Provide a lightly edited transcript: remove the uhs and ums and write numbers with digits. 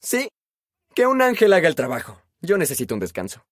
Sí, que un ángel haga el trabajo. Yo necesito un descanso.